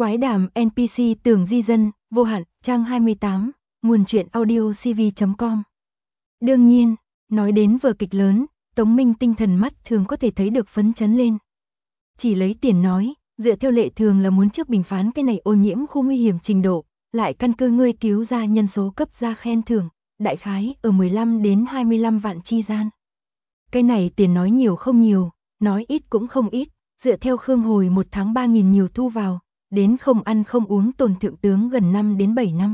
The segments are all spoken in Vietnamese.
Quái đàm NPC Tường Di Dân, vô hạn, trang 28, nguồn truyện audio cv.com. Đương nhiên, nói đến vở kịch lớn, Tống Minh tinh thần mắt thường có thể thấy được phấn chấn lên. Chỉ lấy tiền nói, dựa theo lệ thường là muốn trước bình phán cái này ô nhiễm khu nguy hiểm trình độ, lại căn cứ ngươi cứu ra nhân số cấp ra khen thưởng, đại khái ở 15 đến 25 vạn chi gian. Cái này tiền nói nhiều không nhiều, nói ít cũng không ít, dựa theo Khương Hồi 1 tháng 3.000 nhiều thu vào, đến không ăn không uống tồn thượng tướng gần 5 đến 7 năm.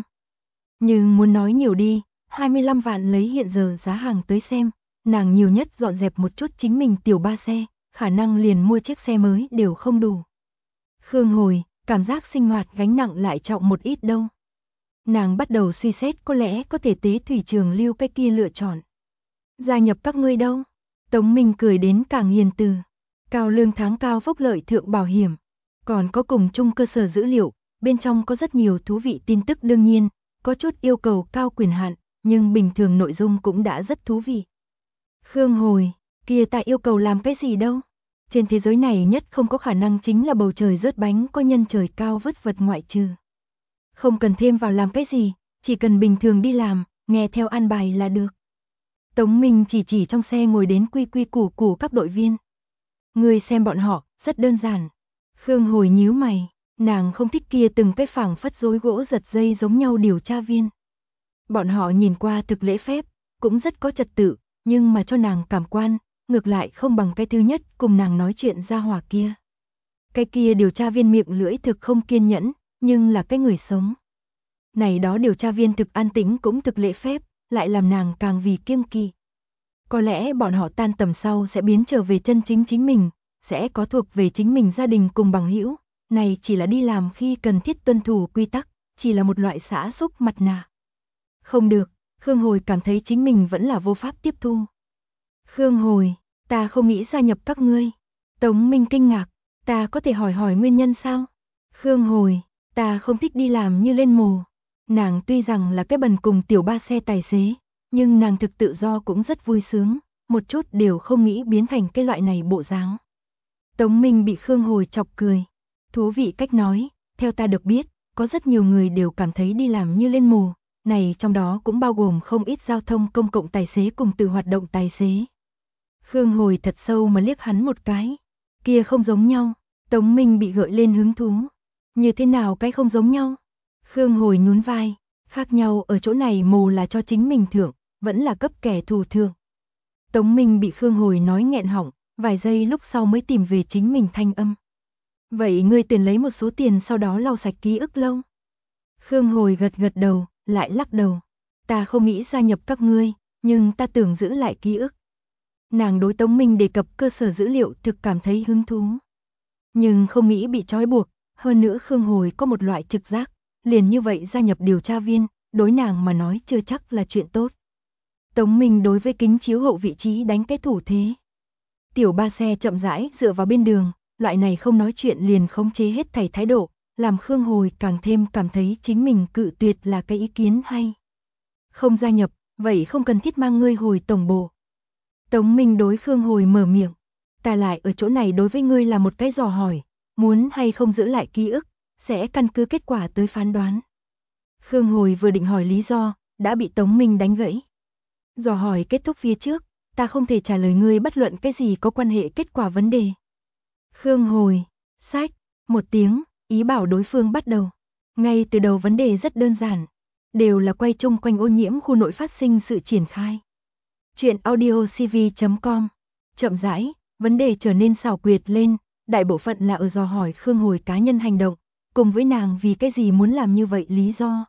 Nhưng muốn nói nhiều đi, 25 vạn lấy hiện giờ giá hàng tới xem, nàng nhiều nhất dọn dẹp một chút chính mình tiểu ba xe, khả năng liền mua chiếc xe mới đều không đủ. Khương Hồi, cảm giác sinh hoạt gánh nặng lại trọng một ít đâu. Nàng bắt đầu suy xét có lẽ có thể tế thủy trường lưu cái kia lựa chọn. Gia nhập các ngươi đâu? Tống Minh cười đến càng hiền từ. Cao lương tháng cao phúc lợi thượng bảo hiểm. Còn có cùng chung cơ sở dữ liệu, bên trong có rất nhiều thú vị tin tức đương nhiên, có chút yêu cầu cao quyền hạn, nhưng bình thường nội dung cũng đã rất thú vị. Khương Hồi, kia ta yêu cầu làm cái gì đâu? Trên thế giới này nhất không có khả năng chính là bầu trời rớt bánh có nhân trời cao vứt vật ngoại trừ. Không cần thêm vào làm cái gì, chỉ cần bình thường đi làm, nghe theo an bài là được. Tống Minh chỉ trong xe ngồi đến quy quy củ củ các đội viên. Người xem bọn họ, rất đơn giản. Khương Hồi nhíu mày, nàng không thích kia từng cái phảng phất rối gỗ giật dây giống nhau điều tra viên. Bọn họ nhìn qua thực lễ phép, cũng rất có trật tự, nhưng mà cho nàng cảm quan, ngược lại không bằng cái thứ nhất cùng nàng nói chuyện ra hỏa kia. Cái kia điều tra viên miệng lưỡi thực không kiên nhẫn, nhưng là cái người sống. Này đó điều tra viên thực an tĩnh cũng thực lễ phép, lại làm nàng càng vì kiêng kỵ. Có lẽ bọn họ tan tầm sau sẽ biến trở về chân chính mình, sẽ có thuộc về chính mình gia đình cùng bằng hữu, này chỉ là đi làm khi cần thiết tuân thủ quy tắc, chỉ là một loại xã xúc mặt nạ. Không được, Khương Hồi cảm thấy chính mình vẫn là vô pháp tiếp thu. Khương Hồi, ta không nghĩ gia nhập các ngươi. Tống Minh kinh ngạc, ta có thể hỏi nguyên nhân sao? Khương Hồi, ta không thích đi làm như lên mồ. Nàng tuy rằng là cái bần cùng tiểu ba xe tài xế, nhưng nàng thực tự do cũng rất vui sướng, một chút đều không nghĩ biến thành cái loại này bộ dáng. Tống Minh bị Khương Hồi chọc cười. Thú vị cách nói, theo ta được biết, có rất nhiều người đều cảm thấy đi làm như lên mồ, này trong đó cũng bao gồm không ít giao thông công cộng tài xế cùng từ hoạt động tài xế. Khương Hồi thật sâu mà liếc hắn một cái. Kia không giống nhau, Tống Minh bị gợi lên hứng thú. Như thế nào cái không giống nhau? Khương Hồi nhún vai, khác nhau ở chỗ này mồ là cho chính mình thưởng, vẫn là cấp kẻ thù thưởng. Tống Minh bị Khương Hồi nói nghẹn họng, vài giây lúc sau mới tìm về chính mình thanh âm. Vậy ngươi tuyển lấy một số tiền sau đó lau sạch ký ức lâu? Khương Hồi gật đầu, lại lắc đầu. Ta không nghĩ gia nhập các ngươi, nhưng ta tưởng giữ lại ký ức. Nàng đối Tống Minh đề cập cơ sở dữ liệu thực cảm thấy hứng thú. Nhưng không nghĩ bị trói buộc, hơn nữa Khương Hồi có một loại trực giác, liền như vậy gia nhập điều tra viên, đối nàng mà nói chưa chắc là chuyện tốt. Tống Minh đối với kính chiếu hậu vị trí đánh cái thủ thế. Tiểu ba xe chậm rãi dựa vào bên đường, loại này không nói chuyện liền khống chế hết thảy thái độ, làm Khương Hồi càng thêm cảm thấy chính mình cự tuyệt là cái ý kiến hay. Không gia nhập, vậy không cần thiết mang ngươi hồi tổng bộ. Tống Minh đối Khương Hồi mở miệng, ta lại ở chỗ này đối với ngươi là một cái dò hỏi, muốn hay không giữ lại ký ức, sẽ căn cứ kết quả tới phán đoán. Khương Hồi vừa định hỏi lý do, đã bị Tống Minh đánh gãy. Dò hỏi kết thúc phía trước, ta không thể trả lời ngươi bất luận cái gì có quan hệ kết quả vấn đề. Khương Hồi, sách, một tiếng, ý bảo đối phương bắt đầu. Ngay từ đầu vấn đề rất đơn giản, đều là quay chung quanh ô nhiễm khu nội phát sinh sự triển khai. Chuyện audio cv.com. Chậm rãi, vấn đề trở nên xảo quyệt lên, đại bộ phận là ở dò hỏi Khương Hồi cá nhân hành động, cùng với nàng vì cái gì muốn làm như vậy lý do.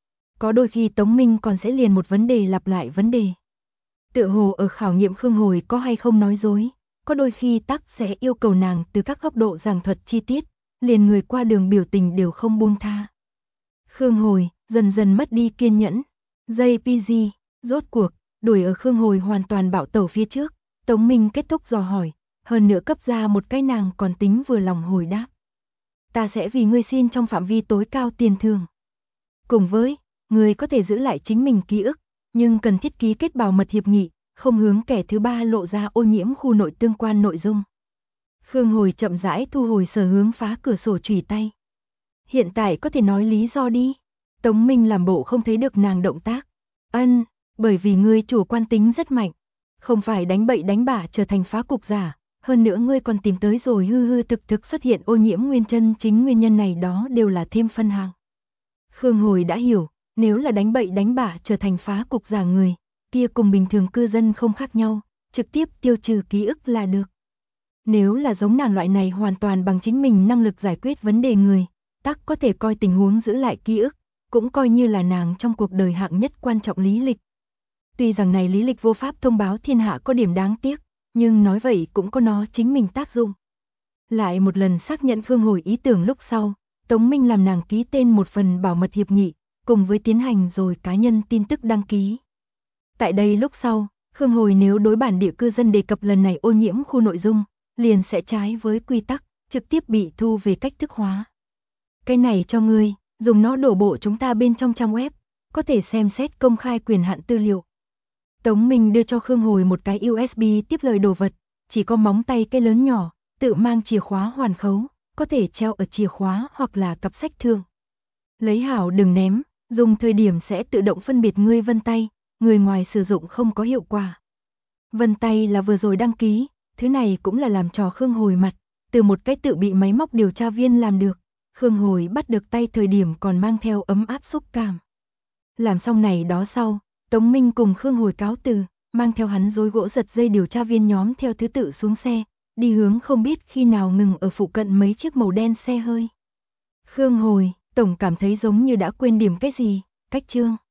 Có đôi khi Tống Minh còn sẽ liền một vấn đề lặp lại vấn đề. Tựa hồ ở khảo nghiệm Khương Hồi có hay không nói dối, có đôi khi tắc sẽ yêu cầu nàng từ các góc độ giảng thuật chi tiết, liền người qua đường biểu tình đều không buông tha. Khương Hồi dần dần mất đi kiên nhẫn. JPG, rốt cuộc, đuổi ở Khương Hồi hoàn toàn bạo tẩu phía trước, Tống Minh kết thúc dò hỏi, hơn nữa cấp ra một cái nàng còn tính vừa lòng hồi đáp. Ta sẽ vì ngươi xin trong phạm vi tối cao tiền thưởng. Cùng với, ngươi có thể giữ lại chính mình ký ức, nhưng cần thiết ký kết bảo mật hiệp nghị, không hướng kẻ thứ ba lộ ra ô nhiễm khu nội tương quan nội dung. Khương Hồi chậm rãi thu hồi sở hướng phá cửa sổ chùy tay. Hiện tại có thể nói lý do đi. Tống Minh làm bộ không thấy được nàng động tác. Bởi vì ngươi chủ quan tính rất mạnh. Không phải đánh bậy đánh bạ trở thành phá cục giả. Hơn nữa ngươi còn tìm tới rồi hư hư thực thực xuất hiện ô nhiễm nguyên chân, chính nguyên nhân này đó đều là thêm phân hàng. Khương Hồi đã hiểu, nếu là đánh bậy đánh bạ trở thành phá cục giả người, kia cùng bình thường cư dân không khác nhau, trực tiếp tiêu trừ ký ức là được. Nếu là giống nàng loại này hoàn toàn bằng chính mình năng lực giải quyết vấn đề người, tắc có thể coi tình huống giữ lại ký ức, cũng coi như là nàng trong cuộc đời hạng nhất quan trọng lý lịch. Tuy rằng này lý lịch vô pháp thông báo thiên hạ có điểm đáng tiếc, nhưng nói vậy cũng có nó chính mình tác dụng. Lại một lần xác nhận Khương Hồi ý tưởng lúc sau, Tống Minh làm nàng ký tên một phần bảo mật hiệp nghị, cùng với tiến hành rồi cá nhân tin tức đăng ký. Tại đây lúc sau, Khương Hồi nếu đối bản địa cư dân đề cập lần này ô nhiễm khu nội dung, liền sẽ trái với quy tắc, trực tiếp bị thu về cách thức hóa. Cái này cho ngươi, dùng nó đổ bộ chúng ta bên trong trang web, có thể xem xét công khai quyền hạn tư liệu. Tống Minh đưa cho Khương Hồi một cái USB tiếp lời đồ vật, chỉ có móng tay cái lớn nhỏ, tự mang chìa khóa hoàn khấu, có thể treo ở chìa khóa hoặc là cặp sách thường. Lấy hảo đừng ném, dùng thời điểm sẽ tự động phân biệt ngươi vân tay, người ngoài sử dụng không có hiệu quả. Vân tay là vừa rồi đăng ký, thứ này cũng là làm trò Khương Hồi mặt, từ một cái tự bị máy móc điều tra viên làm được. Khương Hồi bắt được tay thời điểm còn mang theo ấm áp xúc cảm. Làm xong này đó sau, Tống Minh cùng Khương Hồi cáo từ, mang theo hắn rối gỗ giật dây điều tra viên nhóm theo thứ tự xuống xe, đi hướng không biết khi nào ngừng ở phụ cận mấy chiếc màu đen xe hơi. Khương Hồi, tổng cảm thấy giống như đã quên điểm cái gì, cách chương.